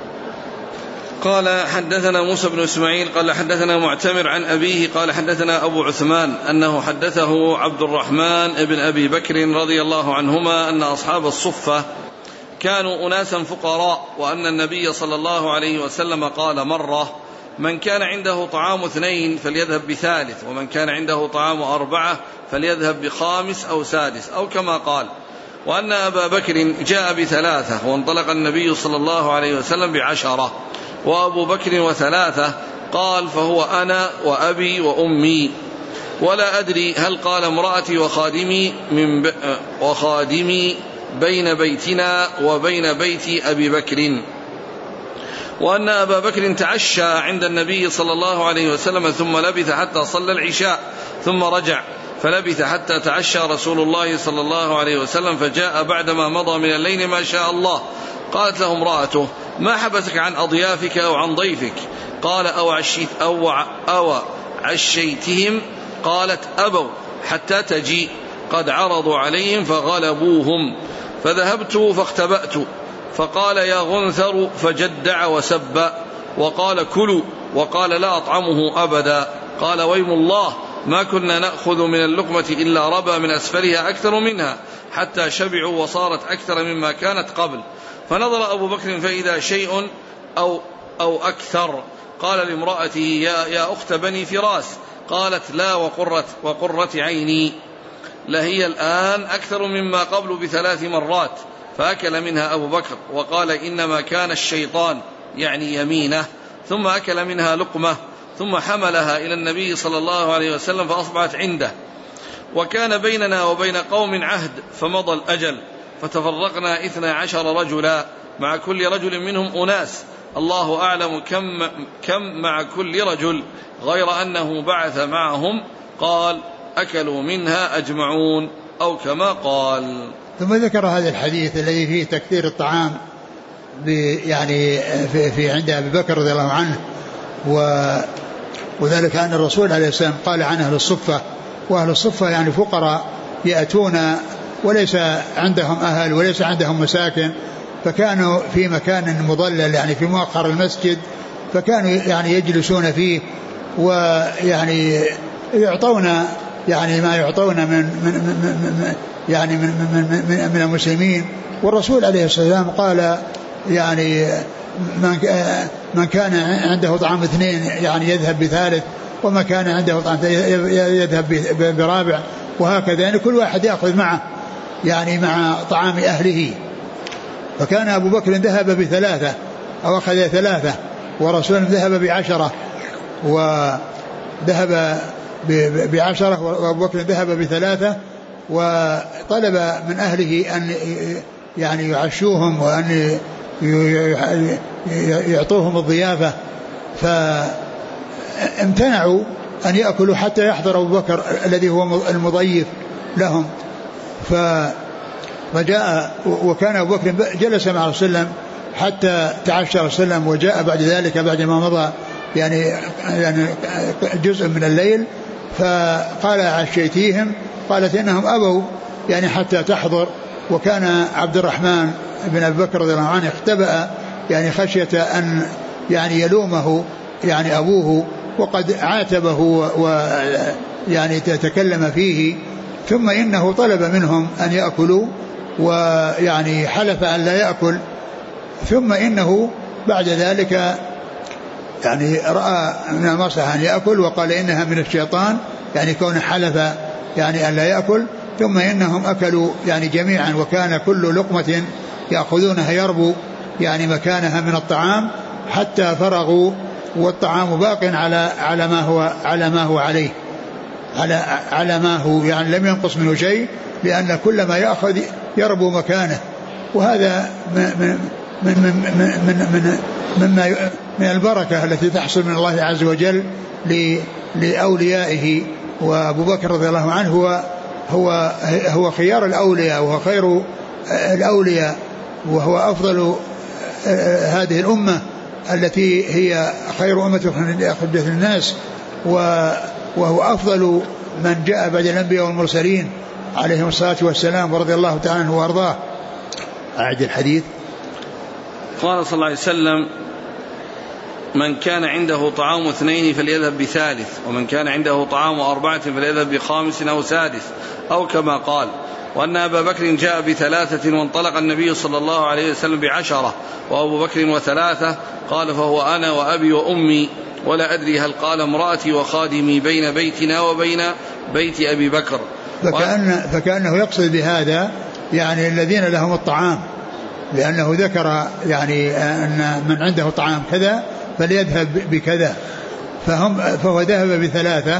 قال: حدثنا موسى بن إسماعيل قال حدثنا معتمر عن أبيه قال حدثنا أبو عثمان أنه حدثه عبد الرحمن بن أبي بكر رضي الله عنهما أن أصحاب الصفة كانوا أناسا فقراء، وأن النبي صلى الله عليه وسلم قال مرة: من كان عنده طعام 2 فليذهب ب3، ومن كان عنده طعام 4 فليذهب ب5 أو 6، أو كما قال. وأن أبا بكر جاء ب3، وانطلق النبي صلى الله عليه وسلم ب10، وأبو بكر 3، قال: فهو أنا وأبي وأمي، ولا أدري هل قال امرأتي وخادمي بين بيتنا وبين بيت أبي بكر. وأن أبا بكر تعشى عند النبي صلى الله عليه وسلم ثم لبث حتى صلى العشاء ثم رجع، فلبث حتى تعشى رسول الله صلى الله عليه وسلم، فجاء بعدما مضى من الليل ما شاء الله. قالت له امرأته: ما حبسك عن أضيافك أو عن ضيفك؟ قال: أو عشيتهم؟ قالت: أبوا حتى تجيء، قد عرضوا عليهم فغلبوهم، فذهبت فاختبأت، فقال: يا غنثر، فجدع وسب، وقال: كلوا، وقال: لا أطعمه أبدا. قال: ويم الله، ما كنا نأخذ من اللقمة إلا ربا من أسفلها أكثر منها، حتى شبعوا وصارت أكثر مما كانت قبل. فنظر أبو بكر فإذا شيء أو أكثر. قال لامرأته: يا أخت بني فراس. قالت: لا، وقرة عيني، لهي الآن أكثر مما قبل ب3 مرات. فأكل منها أبو بكر وقال: إنما كان الشيطان، يعني يمينه. ثم أكل منها لقمة، ثم حملها إلى النبي صلى الله عليه وسلم فأصبحت عنده. وكان بيننا وبين قوم عهد، فمضى الأجل، فتفرقنا 12 رجلا، مع كل رجل منهم أناس، الله أعلم كم مع كل رجل، غير أنه بعث معهم. قال: أكلوا منها أجمعون، أو كما قال. ثم ذكر هذا الحديث الذي فيه تكثير الطعام يعني في عند أبي بكر رضي الله عنه، وذلك أن الرسول عليه السلام قال عن أهل الصفة، وأهل الصفة يعني فقراء يأتون وليس عندهم أهل وليس عندهم مساكن، فكانوا في مكان مضلل يعني في مؤخر المسجد، فكانوا يعني يجلسون فيه ويعني يعطون يعني ما يعطون من المسلمين. والرسول عليه الصلاة والسلام قال يعني من كان عنده طعام 2 يعني يذهب ب3، وما كان عنده طعام يذهب برابع، وهكذا يعني كل واحد يأخذ معه يعني مع طعام أهله. فكان أبو بكر ذهب ب3 أو أخذ 3، ورسول ذهب ب10، وذهب ب10 وأبو بكر ذهب ب3 وطلب من أهله أن يعني يعشوهم وأن يعطوهم الضيافة، فامتنعوا أن يأكلوا حتى يحضر أبو بكر الذي هو المضيف لهم. فجاء وكان أبو بكر جلس مع رسول الله حتى تعشى رسول الله، وجاء بعد ذلك بعد ما مضى يعني جزء من الليل، فقال عشيتيهم؟ قالت إنهم أبوا يعني حتى تحضر. وكان عبد الرحمن بن أبي بكر رضي الله عنه اختبأ يعني خشية أن يعني يلومه يعني أبوه، وقد عاتبه ويعني تكلم فيه، ثم إنه طلب منهم أن يأكلوا ويعني حلف أن لا يأكل، ثم إنه بعد ذلك يعني رأى من المصلحة أن يأكل وقال إنها من الشيطان يعني كون حلف يعني أن لا يأكل، ثم إنهم أكلوا يعني جميعا، وكان كل لقمة يأخذونها يربو يعني مكانها من الطعام حتى فرغوا، والطعام باق على ما هو عليه، على ما هو يعني لم ينقص منه شيء، لأن كل ما يأخذ يربو مكانه. وهذا من البركة التي تحصل من الله عز وجل لأوليائه. وأبو بكر رضي الله عنه هو خيار الأولياء وهو خير الأولياء، وهو أفضل هذه الأمة التي هي خير أمة أخرجت للناس، وهو أفضل من جاء بعد الأنبياء والمرسلين عليهم الصلاة والسلام، ورضي الله تعالى عنه وأرضاه. أعد الحديث. قال صلى الله عليه وسلم: من كان عنده طعام 2 فليذهب ب3، ومن كان عنده طعام 4 فليذهب ب5 أو 6، أو كما قال. وأن أبا بكر جاء ب3 وانطلق النبي صلى الله عليه وسلم ب10، وأبو بكر و3. قال: فهو أنا وأبي وأمي، ولا أدري هل قال امرأتي وخادمي بين بيتنا وبين بيت أبي بكر. فكأنه يقصد بهذا يعني الذين لهم الطعام، لأنه ذكر يعني أن من عنده طعام كذا فليذهب بكذا، فهو ذهب ب3،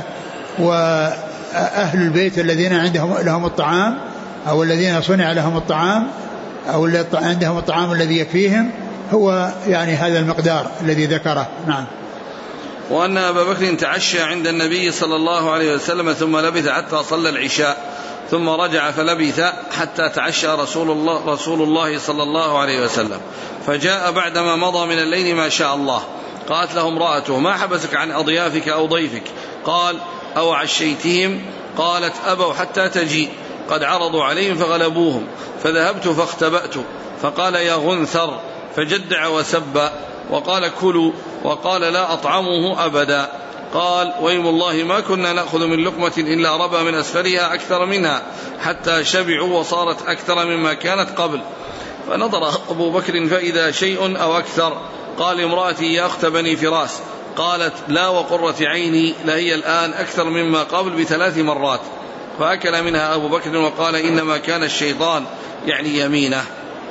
وأهل البيت الذين لهم الطعام أو الذين صنع لهم الطعام أو عندهم الطعام الذي يكفيهم هو يعني هذا المقدار الذي ذكره. نعم. وأن أبا بكر تعشى عند النبي صلى الله عليه وسلم ثم لبث حتى صلى العشاء، ثم رجع فلبث حتى تعشى رسول الله صلى الله عليه وسلم، فجاء بعدما مضى من الليل ما شاء الله. قالت له امرأته: ما حبسك عن أضيافك أو ضيفك؟ قال: أو عشيتهم؟ قالت: أبوا حتى تجيء، قد عرضوا عليهم فغلبوهم، فذهبت فاختبأت، فقال: يا غنثر، فجدع وسب، وقال: كلوا، وقال: لا أطعمه أبدا. قال: ويم الله ما كنا نأخذ من لقمة إلا ربى من أسفلها أكثر منها حتى شبعوا وصارت أكثر مما كانت قبل. فنظر أبو بكر فإذا شيء أو أكثر. قال: امرأتي يا أخت بني فراس. قالت: لا، وقرة عيني لهي الآن أكثر مما قبل ب3 مرات. فأكل منها أبو بكر وقال: إنما كان الشيطان يعني يمينه.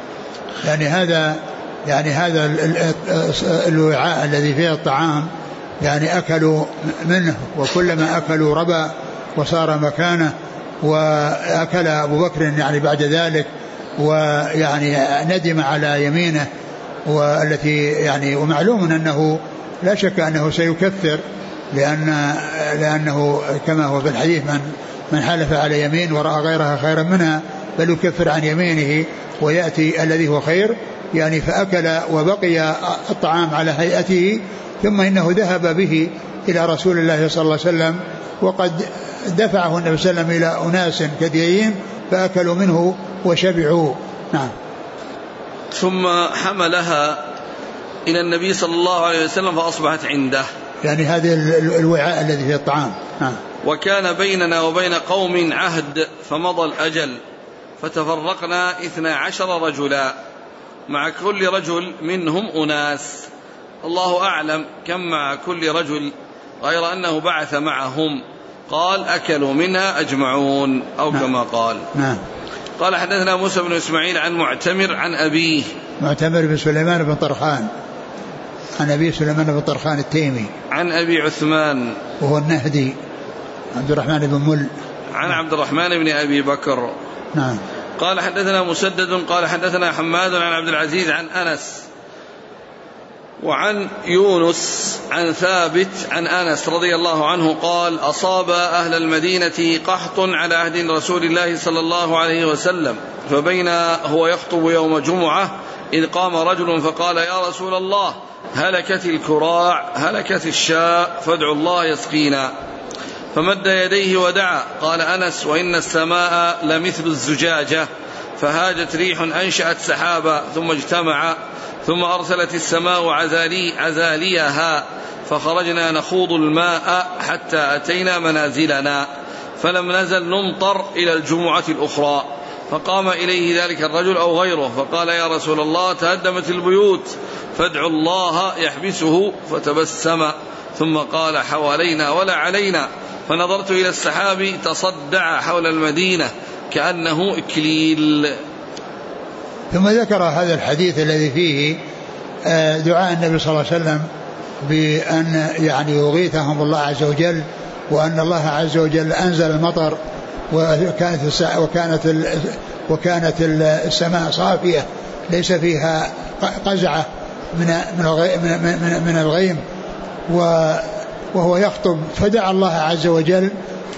يعني هذا الوعاء الذي فيه الطعام يعني أكلوا منه، وكلما أكلوا ربى وصار مكانه. وأكل أبو بكر يعني بعد ذلك ويعني ندم على يمينه، والتي يعني ومعلوم أنه لا شك أنه سيكفر، لأنه كما هو في الحديث من حلف على يمين ورأى غيرها خيرا منها بل يكفر عن يمينه ويأتي الذي هو خير يعني. فأكل وبقي الطعام على هيئته، ثم إنه ذهب به إلى رسول الله صلى الله عليه وسلم، وقد دفعه النبي صلى الله عليه وسلم إلى أناس كثيرين فأكلوا منه وشبعوا. نعم. ثم حملها إلى النبي صلى الله عليه وسلم فأصبحت عنده، يعني هذه الوعاء الذي فيه الطعام. وكان بيننا وبين قوم عهد فمضى الأجل، فتفرقنا 12 رجلا، مع كل رجل منهم أناس، الله أعلم كم مع كل رجل، غير أنه بعث معهم. قال: أكلوا منها أجمعون، أو كما قال. قال: حدثنا موسى بن إسماعيل عن معتمر عن أبيه، معتمر بن سليمان بن طرخان، عن أبي سليمان بن طرخان التيمي عن أبي عثمان وهو النهدي عبد الرحمن بن مل عن عبد الرحمن بن أبي بكر. نعم. قال حدثنا مسدد قال حدثنا حماد عن عبد العزيز عن أنس وعن يونس عن ثابت عن أنس رضي الله عنه قال أصاب أهل المدينة قحط على عهد رسول الله صلى الله عليه وسلم فبين هو يخطب يوم جمعة إذ قام رجل فقال يا رسول الله هلكت الكراع هلكت الشاء فادعوا الله يسقينا فمد يديه ودعا. قال أنس وإن السماء لمثل الزجاجة فهاجت ريح أنشأت سحابا ثم اجتمع ثم أرسلت السماء عزاليها فخرجنا نخوض الماء حتى أتينا منازلنا فلم نزل نمطر إلى الجمعة الأخرى فقام إليه ذلك الرجل أو غيره فقال يا رسول الله تهدمت البيوت فادعوا الله يحبسه فتبسم ثم قال حوالينا ولا علينا فنظرت إلى السحاب تصدع حول المدينة كأنه إكليل. ثم ذكر هذا الحديث الذي فيه دعاء النبي صلى الله عليه وسلم بأن يعني يغيثهم الله عز وجل وأن الله عز وجل أنزل المطر وكانت السماء صافية ليس فيها قزعة من الغيم وهو يخطب فدعا الله عز وجل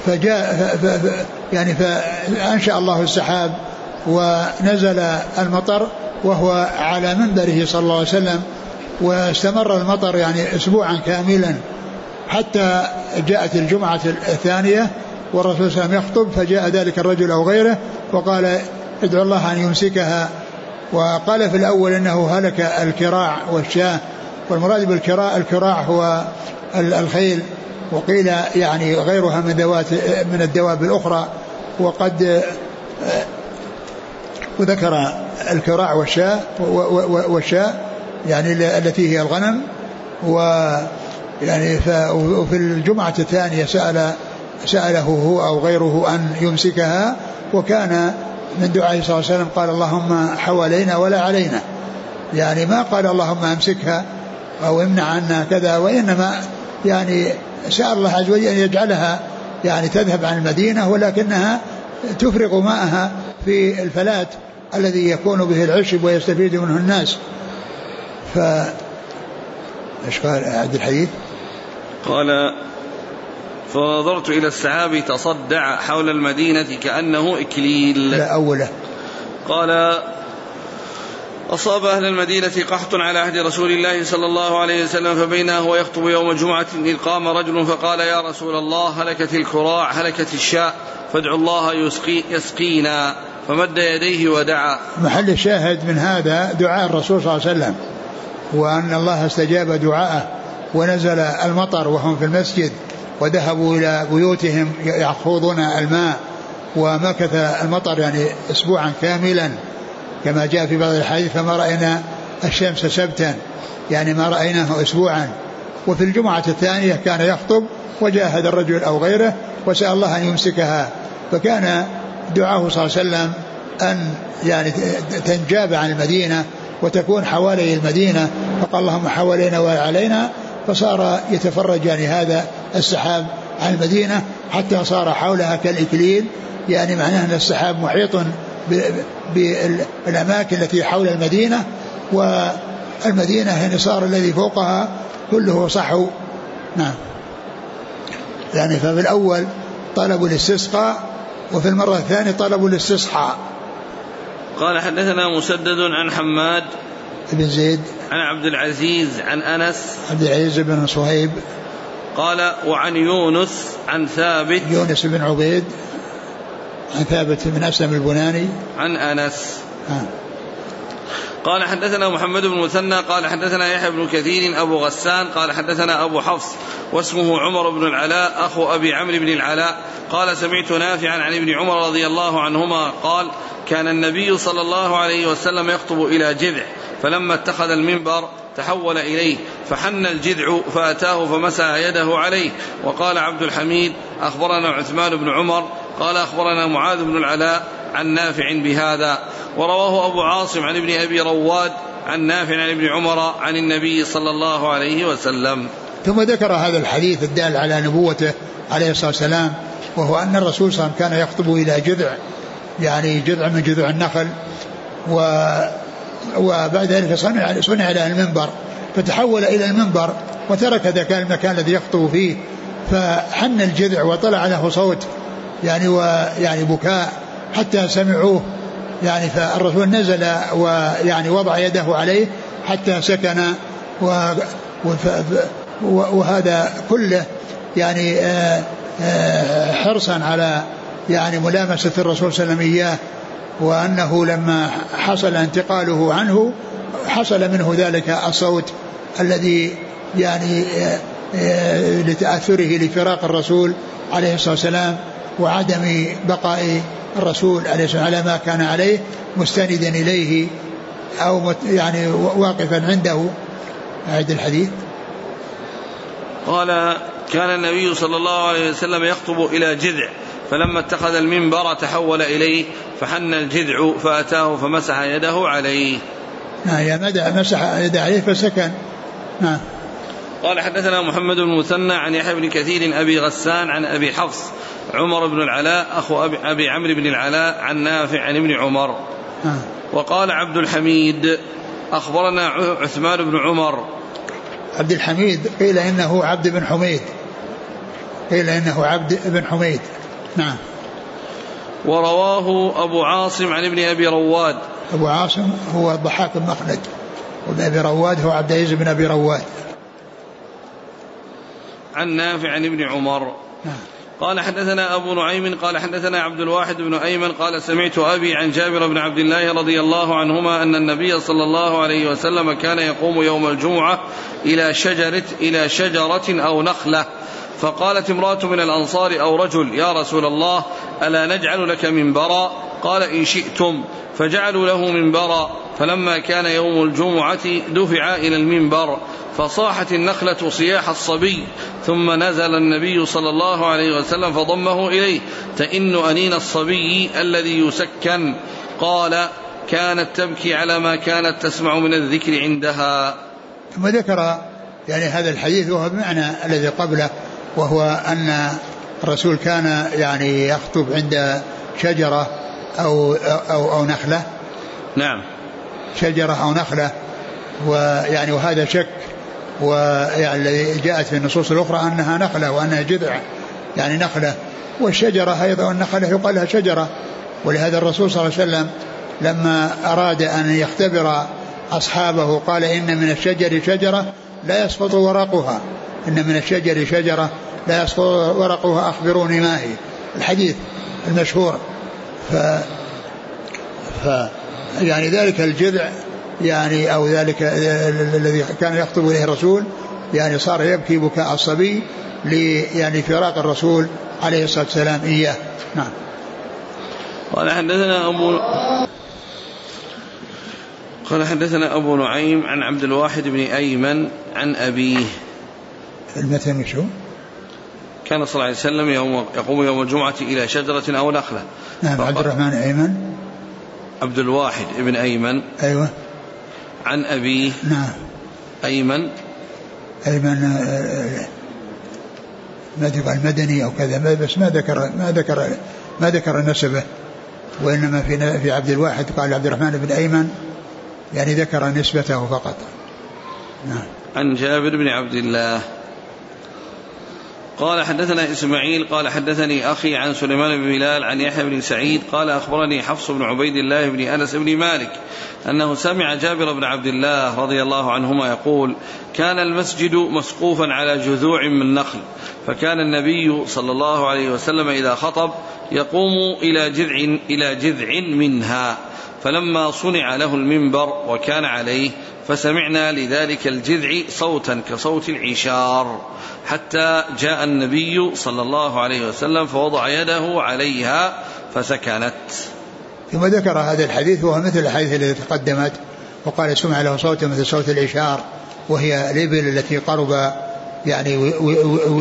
فأنشأ الله السحاب ونزل المطر وهو على منبره صلى الله عليه وسلم واستمر المطر يعني أسبوعا كاملا حتى جاءت الجمعة الثانية والرسول صلى الله عليه وسلم يخطب فجاء ذلك الرجل أو غيره وقال ادعو الله أن يمسكها. وقال في الأول إنه هلك الكراع والشاة والمراد بالكراع هو الخيل وقيل يعني غيرها من الدواب الأخرى وقد وذكر الكراع والشاة يعني التي هي الغنم ويعني وفي الجمعة الثانية سأله هو أو غيره أن يمسكها وكان من دعائه صلى الله عليه وسلم قال اللهم حوالينا ولا علينا يعني ما قال اللهم امسكها أو امنع عنا كذا وإنما يعني سأل الله عز وجل أن يجعلها يعني تذهب عن المدينة ولكنها تفرغ ماءها في الفلات الذي يكون به العشب ويستفيد منه الناس. ايش قال عبد الحديث؟ قال فنظرت إلى السحاب تصدع حول المدينة كأنه إكليل. لا أوله. قال أصاب أهل المدينة قحط على عهد رسول الله صلى الله عليه وسلم فبينه هو يخطب يوم جمعة إذ قام رجل فقال يا رسول الله هلكت الكراع هلكت الشاء فادعوا الله يسقينا فمد يديه ودعا. محل الشاهد من هذا دعاء الرسول صلى الله عليه وسلم وأن الله استجاب دعاءه ونزل المطر وهم في المسجد وذهبوا إلى بيوتهم يأخذون الماء ومكث المطر يعني أسبوعا كاملا كما جاء في بعض الحديث فما رأينا الشمس سبتا يعني ما رأيناه أسبوعا. وفي الجمعة الثانية كان يخطب وجاء هذا الرجل أو غيره وسأل الله أن يمسكها فكان دعاه صلى الله عليه وسلم أن يعني تنجاب عن المدينة وتكون حوالي المدينة فقال اللهم حوالينا وعلينا فصار يتفرج يعني هذا السحاب عن المدينة حتى صار حولها كالإكليل يعني معناه أن السحاب محيط بالأماكن التي حول المدينة والمدينة يعني صار الذي فوقها كله صحو. نعم يعني ففي الأول طلبوا الاستسقاء وفي المرة الثانية طلبوا الاستصحاء. قال حدثنا مسدد عن حماد بن زيد عن عبد العزيز عن أنس عبد العزيز بن صهيب قال وعن يونس عن ثابت يونس بن عبيد عن ثابت بن أسلم البناني عن أنس. قال حدثنا محمد بن مثنى قال حدثنا يحيى بن كثير أبو غسان قال حدثنا أبو حفص واسمه عمر بن العلاء أخو أبي عمرو بن العلاء قال سمعت نافعا عن ابن عمر رضي الله عنهما قال كان النبي صلى الله عليه وسلم يخطب إلى جذع فلما اتخذ المنبر تحول إليه فحن الجذع فأتاه فمسح يده عليه. وقال عبد الحميد أخبرنا عثمان بن عمر قال أخبرنا معاذ بن العلاء عن نافع بهذا. ورواه أبو عاصم عن ابن أبي رواد عن نافع عن ابن عمر عن النبي صلى الله عليه وسلم. ثم ذكر هذا الحديث الدال على نبوته عليه الصلاة والسلام، وهو أن الرسول صلى الله عليه وسلم كان يخطب إلى جذع، يعني جذع من جذوع النخل، وبعد ذلك صنع له المنبر، فتحول إلى المنبر وترك ذاك المكان الذي يخطب فيه، فحن الجذع وطلع له صوت يعني بكاء حتى سمعوه، يعني فالرسول نزل ويعني وضع يده عليه حتى سكن، وهذا كله يعني حرصا على يعني ملامسة الرسول صلى الله عليه وسلم إياه، وأنه لما حصل انتقاله عنه حصل منه ذلك الصوت الذي يعني لتأثره لفراق الرسول عليه الصلاة والسلام وعدم بقاء الرسول عليه الصلاة والسلام على ما كان عليه مستندا إليه أو يعني واقفا عنده. أعد الحديث. قال كان النبي صلى الله عليه وسلم يخطب إلى جذع، فلما اتخذ المنبر تحول إليه فحن الجذع فأتاه فمسح يده عليه. مسح يده عليه فسكن. قال حدثنا محمد بن المثنى عن يحيى بن كثير أبي غسان عن أبي حفص عمر بن العلاء أخو أبي عمرو بن العلاء عن نافع عن ابن عمر. وقال عبد الحميد أخبرنا عثمان بن عمر. عبد الحميد قيل إنه عبد بن حميد، نعم. ورواه أبو عاصم عن ابن أبي رواد. أبو عاصم هو الضحاك بن مخلد، وابن أبي رواد هو عبد العزيز بن أبي رواد. عن نافع عن ابن عمر. قال حدثنا أبو نعيم قال حدثنا عبد الواحد بن أيمن قال سمعت أبي عن جابر بن عبد الله رضي الله عنهما أن النبي صلى الله عليه وسلم كان يقوم يوم الجمعة إلى شجرة أو نخلة، فقالت امرأة من الأنصار أو رجل يا رسول الله ألا نجعل لك منبرا؟ قال إن شئتم، فجعلوا له منبرا. فلما كان يوم الجمعة دفع إلى المنبر فصاحت النخلة صياح الصبي، ثم نزل النبي صلى الله عليه وسلم فضمه إليه تئن أنين الصبي الذي يسكن. قال كانت تبكي على ما كانت تسمع من الذكر عندها. ثم ذكر يعني هذا الحديث وهو بمعنى الذي قبله، وهو أن الرسول كان يعني يخطب عند شجرة أو نخلة. نعم، شجرة أو نخلة، ويعني وهذا شك، ويعني جاءت في النصوص الأخرى أنها نخلة وأنها جذع يعني نخلة، والشجرة أيضا النخلة يقال لها شجرة. ولهذا الرسول صلى الله عليه وسلم لما أراد أن يختبر أصحابه قال إن من الشجر شجرة لا يسقط ورقها، إن من الشجر شجرة لا يسقط ورقها أخبروني ما هي، الحديث المشهور. يعني ذلك الجذع يعني أو ذلك الذي كان يخطب إليه الرسول يعني صار يبكي بكاء الصبي يعني فراق الرسول عليه الصلاة والسلام إياه. نعم. قال حدثنا أبو نعيم عن عبد الواحد بن أيمن عن أبيه. المتن شو؟ كان صلى الله عليه وسلم يقوم يوم الجمعة إلى شجرة أو نخلة. نعم. عبد الرحمن أيمن، عبد الواحد بن أيمن. أيوة. عن أبيه. نعم. أيمن ما ذكر المدني أو كذا، بس ما ذكر نسبه، وإنما في عبد الواحد قال عبد الرحمن بن أيمن يعني ذكر نسبته فقط. نعم. عن جابر بن عبد الله قال حدثنا إسماعيل قال حدثني أخي عن سليمان بن بلال عن يحيى بن سعيد قال أخبرني حفص بن عبيد الله بن أنس بن مالك أنه سمع جابر بن عبد الله رضي الله عنهما يقول كان المسجد مسقوفا على جذوع من نخل، فكان النبي صلى الله عليه وسلم إذا خطب يقوم إلى جذع منها، فلما صنع له المنبر وكان عليه فسمعنا لذلك الجذع صوتا كصوت العشار، حتى جاء النبي صلى الله عليه وسلم فوضع يده عليها فسكنت. ثم ذكر هذا الحديث وهو مثل الحديث الذي تقدمت، وقال سمع له صوت مثل صوت العشار، وهي الإبل التي قرب يعني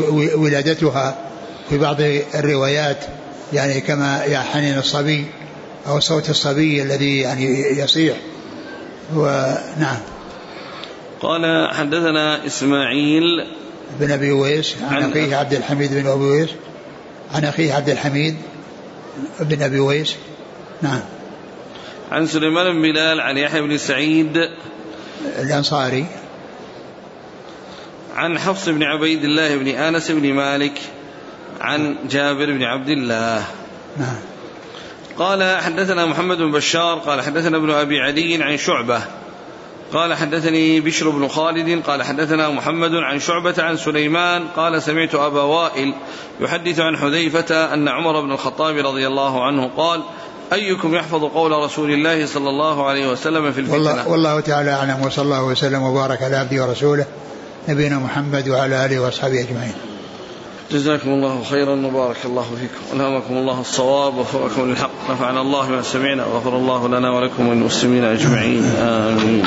ولادتها في بعض الروايات يعني كما حنين الصبي أو صوت الصبي الذي يعني يصيح. ونعم. قال حدثنا إسماعيل بن أبي ويس عن أخيه عبد الحميد بن أبي ويس عن أخيه عبد الحميد بن أبي ويس. نعم. عن سليمان بن بلال عن يحيى بن سعيد الأنصاري عن حفص بن عبيد الله بن آنس بن مالك عن جابر بن عبد الله. نعم. قال حدثنا محمد بن بشار قال حدثنا ابن أبي عدي عن شعبة قال حدثني بشر بن خالد قال حدثنا محمد عن شعبة عن سليمان قال سمعت أبا وائل يحدث عن حذيفة أن عمر بن الخطاب رضي الله عنه قال أيكم يحفظ قول رسول الله صلى الله عليه وسلم في الفتنة. والله تعالى أعلم، وصلى الله وسلم وبارك على عبده ورسوله نبينا محمد وعلى آله وأصحابه أجمعين. جزاكم الله خيرا وبارك الله فيكم ألهمكم الله الصواب ووفقكم للحق، نفعنا الله ما سمعنا وغفر الله لنا ولكم والمسلمين أجمعين آمين.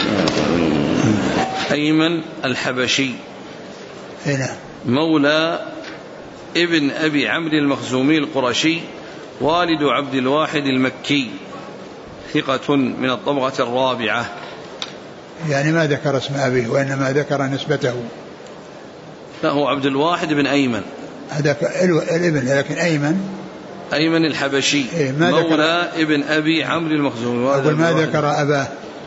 أيمن الحبشي هنا مولى ابن أبي عمرو المخزومي القرشي والد عبد الواحد المكي ثقة من الطبقة الرابعة. يعني ما ذكر اسم أبيه وإنما ذكر نسبته. له عبد الواحد بن أيمن هذا الابن، لكن أيمن الحبشي مولى ابن أبي عمرو المخزومي أقول ما ذكر أباه.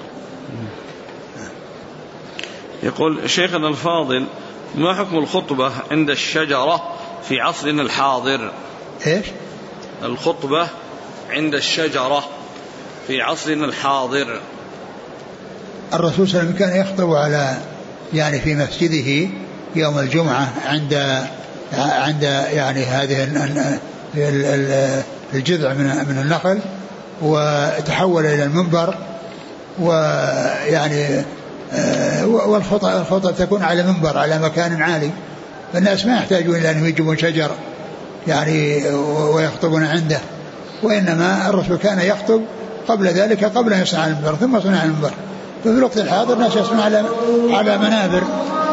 يقول شيخنا الفاضل ما حكم الخطبة عند الشجرة في عصرنا الحاضر؟ إيش؟ الخطبة عند الشجرة في عصرنا الحاضر. الرسول صلى الله عليه وسلم كان يخطب على يعني في مسجده يوم الجمعة عند يعني هذه الجذع من النخل، وتحول إلى المنبر، ويعني والخطبة تكون على منبر على مكان عالي، فالناس ما يحتاجون إلى أن يجيبون شجر يعني ويخطبون عنده، وإنما الرسول كان يخطب قبل ذلك قبل أن يصنع المنبر ثم صنع المنبر. ففي الوقت الحاضر الناس يصنع على منابر